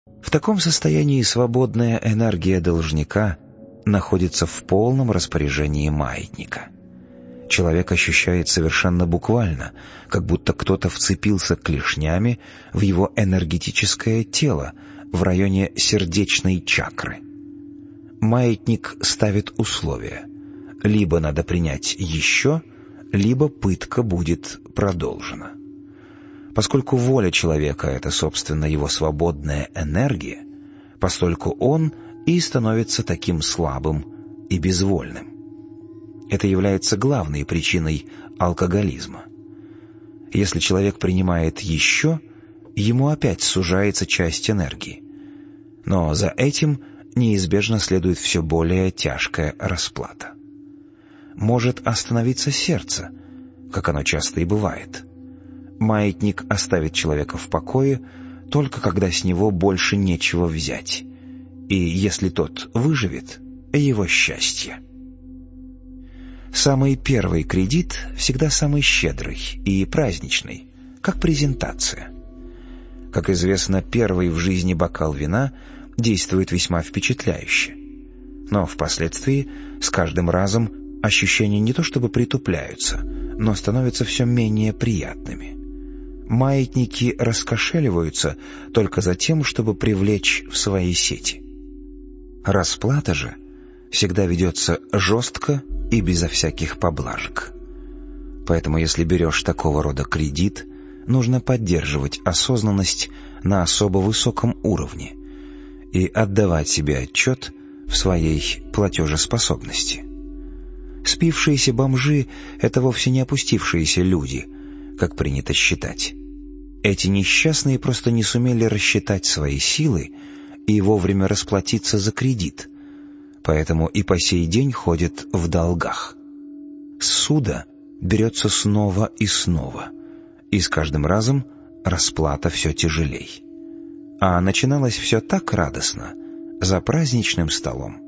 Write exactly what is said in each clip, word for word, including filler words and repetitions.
В таком состоянии свободная энергия должника находится в полном распоряжении маятника. Человек ощущает совершенно буквально, как будто кто-то вцепился клешнями в его энергетическое тело в районе сердечной чакры. Маятник ставит условия: либо надо принять еще, либо пытка будет продолжена. Поскольку воля человека — это, собственно, его свободная энергия, постольку он и становится таким слабым и безвольным. Это является главной причиной алкоголизма. Если человек принимает еще, ему опять сужается часть энергии. Но за этим неизбежно следует все более тяжкая расплата. Может остановиться сердце, как оно часто и бывает. Маятник оставит человека в покое только когда с него больше нечего взять. И если тот выживет, его счастье. Самый первый кредит всегда самый щедрый и праздничный, как презентация. Как известно, первый в жизни бокал вина действует весьма впечатляюще. Но впоследствии с каждым разом ощущения не то чтобы притупляются, но становятся все менее приятными. Маятники раскошеливаются только за тем, чтобы привлечь в свои сети. Расплата же всегда ведется жестко и безо всяких поблажек. Поэтому, если берешь такого рода кредит, нужно поддерживать осознанность на особо высоком уровне и отдавать себе отчет в своей платежеспособности. Спившиеся бомжи — это вовсе не опустившиеся люди, как принято считать. Эти несчастные просто не сумели рассчитать свои силы и вовремя расплатиться за кредит, поэтому и по сей день ходят в долгах. Ссуда берется снова и снова, и с каждым разом расплата все тяжелей. А начиналось все так радостно, за праздничным столом.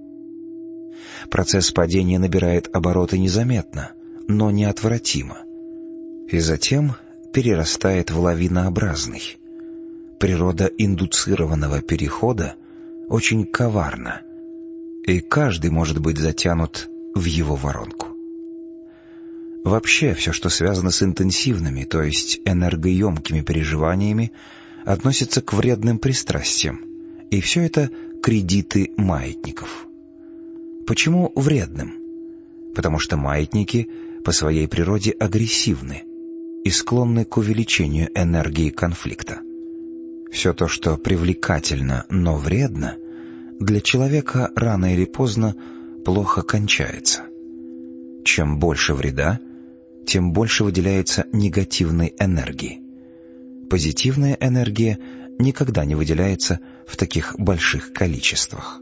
Процесс падения набирает обороты незаметно, но неотвратимо, и затем перерастает в лавинообразный. Природа индуцированного перехода очень коварна, и каждый может быть затянут в его воронку. Вообще, все, что связано с интенсивными, то есть энергоемкими переживаниями, относится к вредным пристрастиям, и все это кредиты маятников. Почему вредным? Потому что маятники по своей природе агрессивны и склонны к увеличению энергии конфликта. Все то, что привлекательно, но вредно, для человека рано или поздно плохо кончается. Чем больше вреда, тем больше выделяется негативной энергии. Позитивная энергия никогда не выделяется в таких больших количествах.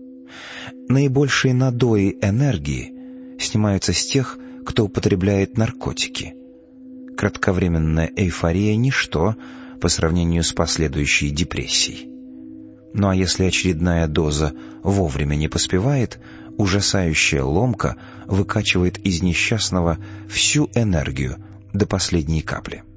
Наибольшие надои энергии снимаются с тех, кто употребляет наркотики. Кратковременная эйфория — ничто по сравнению с последующей депрессией. Ну а если очередная доза вовремя не поспевает, ужасающая ломка выкачивает из несчастного всю энергию до последней капли.